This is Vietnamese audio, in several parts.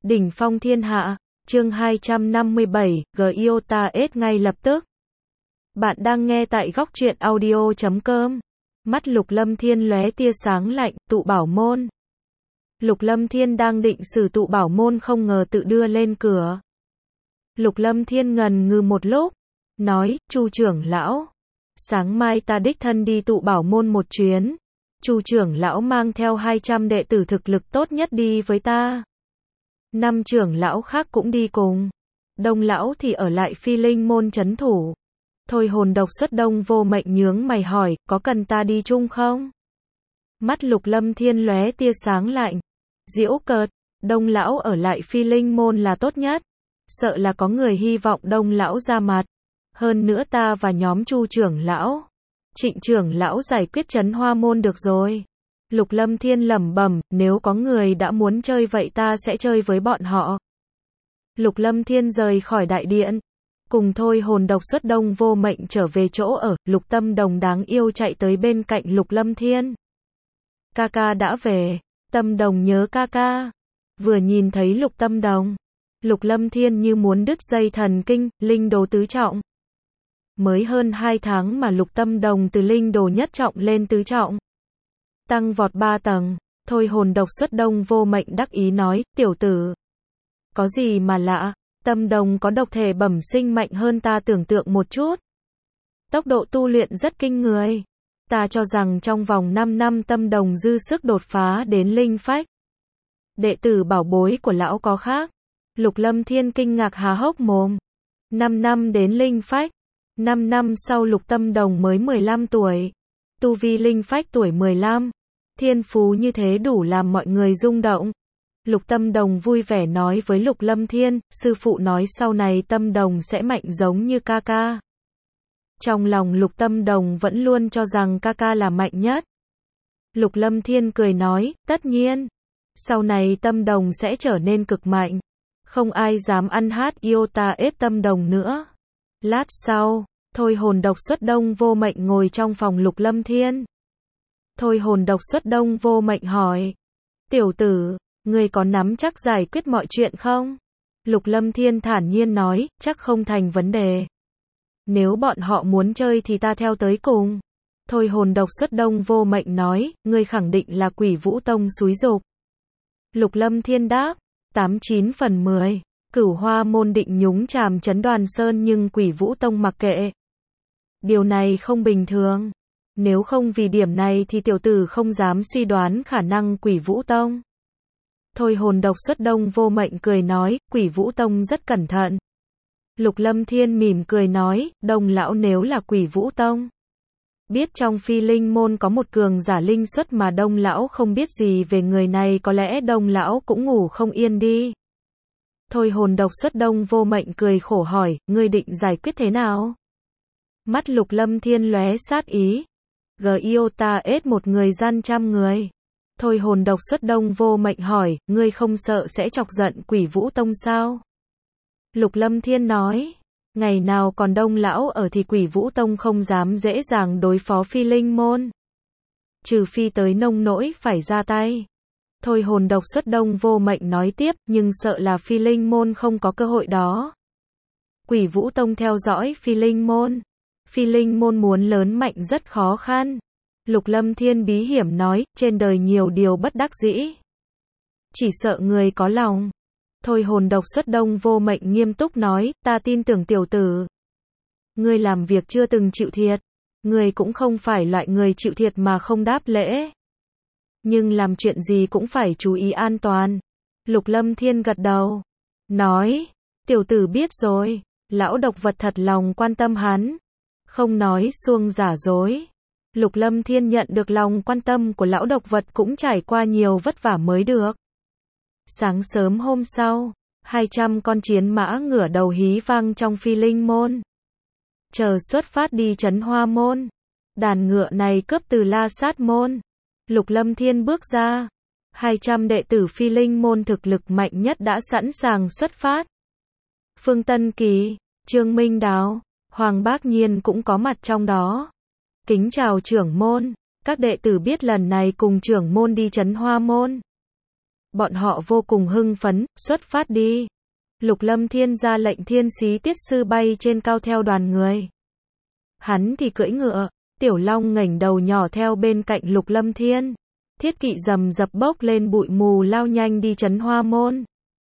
Đỉnh phong thiên hạ, chương 257, Giota S ngay lập tức. Bạn đang nghe tại góc truyện audio.com. Mắt Lục Lâm Thiên lóe tia sáng lạnh, tụ bảo môn. Lục Lâm Thiên đang định sử tụ bảo môn không ngờ tự đưa lên cửa. Lục Lâm Thiên ngần ngừ một lúc, nói, Chu trưởng lão, sáng mai ta đích thân đi tụ bảo môn một chuyến. Chu trưởng lão mang theo 200 đệ tử thực lực tốt nhất đi với ta. 5 trưởng lão khác cũng đi cùng. Đông lão thì ở lại Phi Linh môn trấn thủ. Thôi hồn độc xuất Đông Vô Mệnh nhướng mày hỏi, có cần ta đi chung không? Mắt Lục Lâm Thiên lóe tia sáng lạnh. Giễu cợt, Đông lão ở lại Phi Linh môn là tốt nhất. Sợ là có người hy vọng Đông lão ra mặt. Hơn nữa ta và nhóm Chu trưởng lão, Trịnh trưởng lão giải quyết trấn Hoa môn được rồi. Lục Lâm Thiên lẩm bẩm, nếu có người đã muốn chơi vậy ta sẽ chơi với bọn họ. Lục Lâm Thiên rời khỏi đại điện, cùng Thôi hồn độc xuất Đông Vô Mệnh trở về chỗ ở. Lục Tâm Đồng đáng yêu chạy tới bên cạnh Lục Lâm Thiên. Ca ca đã về. Tâm Đồng nhớ ca ca. Vừa nhìn thấy Lục Tâm Đồng, Lục Lâm Thiên như muốn đứt dây thần kinh. Linh đồ tứ trọng. Mới hơn 2 tháng mà Lục Tâm Đồng từ linh đồ nhất trọng lên tứ trọng, tăng vọt 3 tầng. Thôi hồn độc xuất Đông Vô Mệnh đắc ý nói, tiểu tử, có gì mà lạ, Tâm Đồng có độc thể bẩm sinh mạnh hơn ta tưởng tượng một chút. Tốc độ tu luyện rất kinh người. Ta cho rằng trong vòng 5 năm Tâm Đồng dư sức đột phá đến linh phách. Đệ tử bảo bối của lão có khác. Lục Lâm Thiên kinh ngạc há hốc mồm. 5 năm đến linh phách. 5 năm sau Lục Tâm Đồng mới 15 tuổi. Tu vi linh phách tuổi 15. Thiên phú như thế đủ làm mọi người rung động. Lục Tâm Đồng vui vẻ nói với Lục Lâm Thiên, sư phụ nói sau này Tâm Đồng sẽ mạnh giống như ca ca. Trong lòng Lục Tâm Đồng vẫn luôn cho rằng ca ca là mạnh nhất. Lục Lâm Thiên cười nói, tất nhiên, sau này Tâm Đồng sẽ trở nên cực mạnh. Không ai dám ăn hát Iota ép Tâm Đồng nữa. Lát sau, Thôi hồn độc xuất Đông Vô Mệnh ngồi trong phòng Lục Lâm Thiên. Thôi hồn độc xuất Đông Vô Mệnh hỏi, tiểu tử, ngươi có nắm chắc giải quyết mọi chuyện không? Lục Lâm Thiên thản nhiên nói, chắc không thành vấn đề. Nếu bọn họ muốn chơi thì ta theo tới cùng. Thôi hồn độc xuất Đông Vô Mệnh nói, ngươi khẳng định là Quỷ Vũ Tông xúi giục. Lục Lâm Thiên đáp, 89 phần 10. Cửu Hoa môn định nhúng chàm Trấn Đoàn Sơn nhưng Quỷ Vũ Tông mặc kệ. Điều này không bình thường. Nếu không vì điểm này thì tiểu tử không dám suy đoán khả năng Quỷ Vũ Tông. Thôi hồn độc xuất Đông Vô Mệnh cười nói, Quỷ Vũ Tông rất cẩn thận. Lục Lâm Thiên mỉm cười nói, Đông lão nếu là Quỷ Vũ Tông, biết trong Phi Linh môn có một cường giả linh xuất mà Đông lão không biết gì về người này, có lẽ Đông lão cũng ngủ không yên đi. Thôi hồn độc xuất Đông Vô Mệnh cười khổ hỏi, ngươi định giải quyết thế nào? Mắt Lục Lâm Thiên lóe sát ý. Giota S một người gian trăm người. Thôi hồn độc xuất Đông Vô Mệnh hỏi, ngươi không sợ sẽ chọc giận Quỷ Vũ Tông sao? Lục Lâm Thiên nói, ngày nào còn Đông lão ở thì Quỷ Vũ Tông không dám dễ dàng đối phó Phi Linh môn. Trừ phi tới nông nỗi phải ra tay. Thôi hồn độc xuất Đông Vô Mệnh nói tiếp, nhưng sợ là Phi Linh môn không có cơ hội đó. Quỷ Vũ Tông theo dõi Phi Linh môn. Phi Linh môn muốn lớn mạnh rất khó khăn. Lục Lâm Thiên bí hiểm nói, trên đời nhiều điều bất đắc dĩ. Chỉ sợ người có lòng. Thôi hồn độc xuất Đông Vô Mệnh nghiêm túc nói, ta tin tưởng tiểu tử. Ngươi làm việc chưa từng chịu thiệt. Ngươi cũng không phải loại người chịu thiệt mà không đáp lễ. Nhưng làm chuyện gì cũng phải chú ý an toàn. Lục Lâm Thiên gật đầu. Nói, tiểu tử biết rồi. Lão độc vật thật lòng quan tâm hắn. Không nói suông giả dối. Lục Lâm Thiên nhận được lòng quan tâm của lão độc vật cũng trải qua nhiều vất vả mới được. Sáng sớm hôm sau, 200 con chiến mã ngửa đầu hí vang trong Phi Linh môn. Chờ xuất phát đi Trấn Hoa môn. Đàn ngựa này cướp từ La Sát môn. Lục Lâm Thiên bước ra. 200 đệ tử Phi Linh môn thực lực mạnh nhất đã sẵn sàng xuất phát. Phương Tân Kỳ, Trương Minh Đào, Hoàng Bác Nhiên cũng có mặt trong đó. Kính chào trưởng môn, các đệ tử biết lần này cùng trưởng môn đi Trấn Hoa môn. Bọn họ vô cùng hưng phấn, xuất phát đi. Lục Lâm Thiên ra lệnh Thiên Xí Tiết Sư bay trên cao theo đoàn người. Hắn thì cưỡi ngựa, Tiểu Long ngẩng đầu nhỏ theo bên cạnh Lục Lâm Thiên. Thiết kỵ rầm rập bốc lên bụi mù lao nhanh đi Trấn Hoa Môn.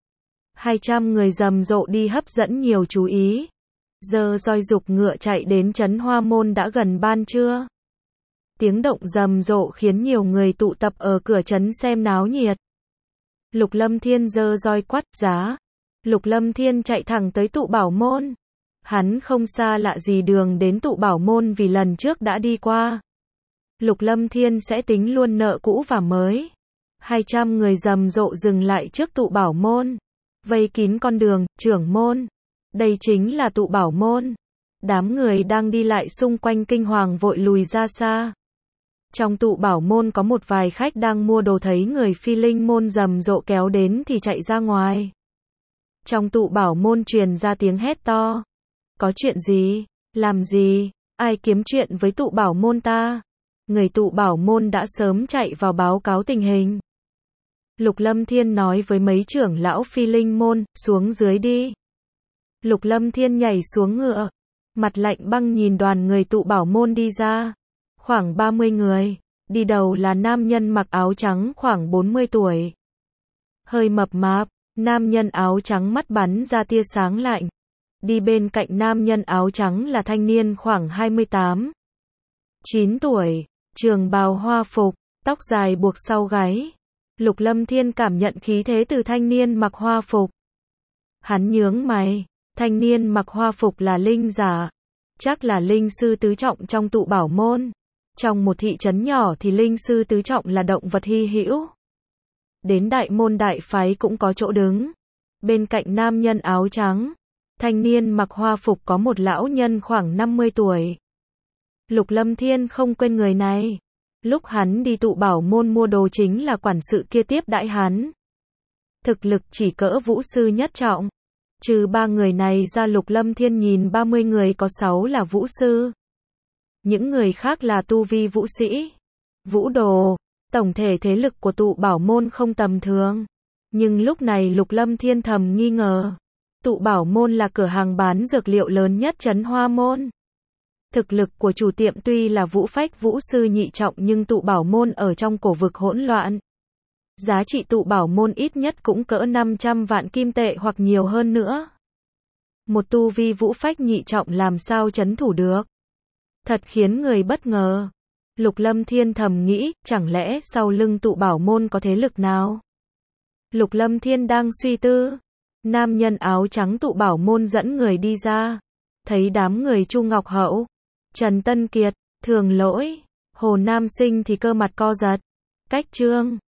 200 người rầm rộ đi hấp dẫn nhiều chú ý. Giờ roi dục ngựa chạy đến Trấn Hoa Môn đã gần ban trưa. Tiếng động rầm rộ khiến nhiều người tụ tập ở cửa trấn xem náo nhiệt. Lục Lâm Thiên giơ roi quát giá. Lục Lâm Thiên chạy thẳng tới Tụ Bảo Môn. Hắn không xa lạ gì đường đến Tụ Bảo Môn vì lần trước đã đi qua. Lục Lâm Thiên sẽ tính luôn nợ cũ và mới. 200 người rầm rộ dừng lại trước Tụ Bảo Môn. Vây kín con đường, trưởng môn. Đây chính là Tụ Bảo Môn. Đám người đang đi lại xung quanh kinh hoàng vội lùi ra xa. Trong Tụ Bảo Môn có một vài khách đang mua đồ thấy người Phi Linh Môn rầm rộ kéo đến thì chạy ra ngoài. Trong Tụ Bảo Môn truyền ra tiếng hét to. Có chuyện gì? Làm gì? Ai kiếm chuyện với Tụ Bảo Môn ta? Người Tụ Bảo Môn đã sớm chạy vào báo cáo tình hình. Lục Lâm Thiên nói với mấy trưởng lão Phi Linh Môn, xuống dưới đi. Lục Lâm Thiên nhảy xuống ngựa. Mặt lạnh băng nhìn đoàn người Tụ Bảo Môn đi ra. Khoảng 30 người. Đi đầu là nam nhân mặc áo trắng khoảng 40 tuổi. Hơi mập mạp. Nam nhân áo trắng mắt bắn ra tia sáng lạnh. Đi bên cạnh nam nhân áo trắng là thanh niên khoảng 28, 9 tuổi, trường bào hoa phục, tóc dài buộc sau gáy. Lục Lâm Thiên cảm nhận khí thế từ thanh niên mặc hoa phục. Hắn nhướng mày, thanh niên mặc hoa phục là linh giả. Chắc là linh sư tứ trọng trong Tụ Bảo Môn. Trong một thị trấn nhỏ thì linh sư tứ trọng là động vật hy hữu. Đến đại môn đại phái cũng có chỗ đứng. Bên cạnh nam nhân áo trắng, thanh niên mặc hoa phục có một lão nhân khoảng 50 tuổi. Lục Lâm Thiên không quên người này. Lúc hắn đi Tụ Bảo Môn mua đồ chính là quản sự kia tiếp đãi hắn. Thực lực chỉ cỡ vũ sư nhất trọng. Trừ 3 người này ra Lục Lâm Thiên nhìn 30 người có 6 là vũ sư. Những người khác là tu vi vũ sĩ, vũ đồ. Tổng thể thế lực của Tụ Bảo Môn không tầm thường. Nhưng lúc này Lục Lâm Thiên thầm nghi ngờ. Tụ Bảo Môn là cửa hàng bán dược liệu lớn nhất Trấn Hoa Môn. Thực lực của chủ tiệm tuy là vũ phách vũ sư nhị trọng nhưng Tụ Bảo Môn ở trong cổ vực hỗn loạn. Giá trị Tụ Bảo Môn ít nhất cũng cỡ 500 vạn kim tệ hoặc nhiều hơn nữa. Một tu vi vũ phách nhị trọng làm sao trấn thủ được? Thật khiến người bất ngờ. Lục Lâm Thiên thầm nghĩ, chẳng lẽ sau lưng Tụ Bảo Môn có thế lực nào? Lục Lâm Thiên đang suy tư. Nam nhân áo trắng Tụ Bảo Môn dẫn người đi ra. Thấy đám người Chu Ngọc Hậu, Trần Tân Kiệt, Thường Lỗi, Hồ Nam Sinh thì cơ mặt co giật. Cách Trương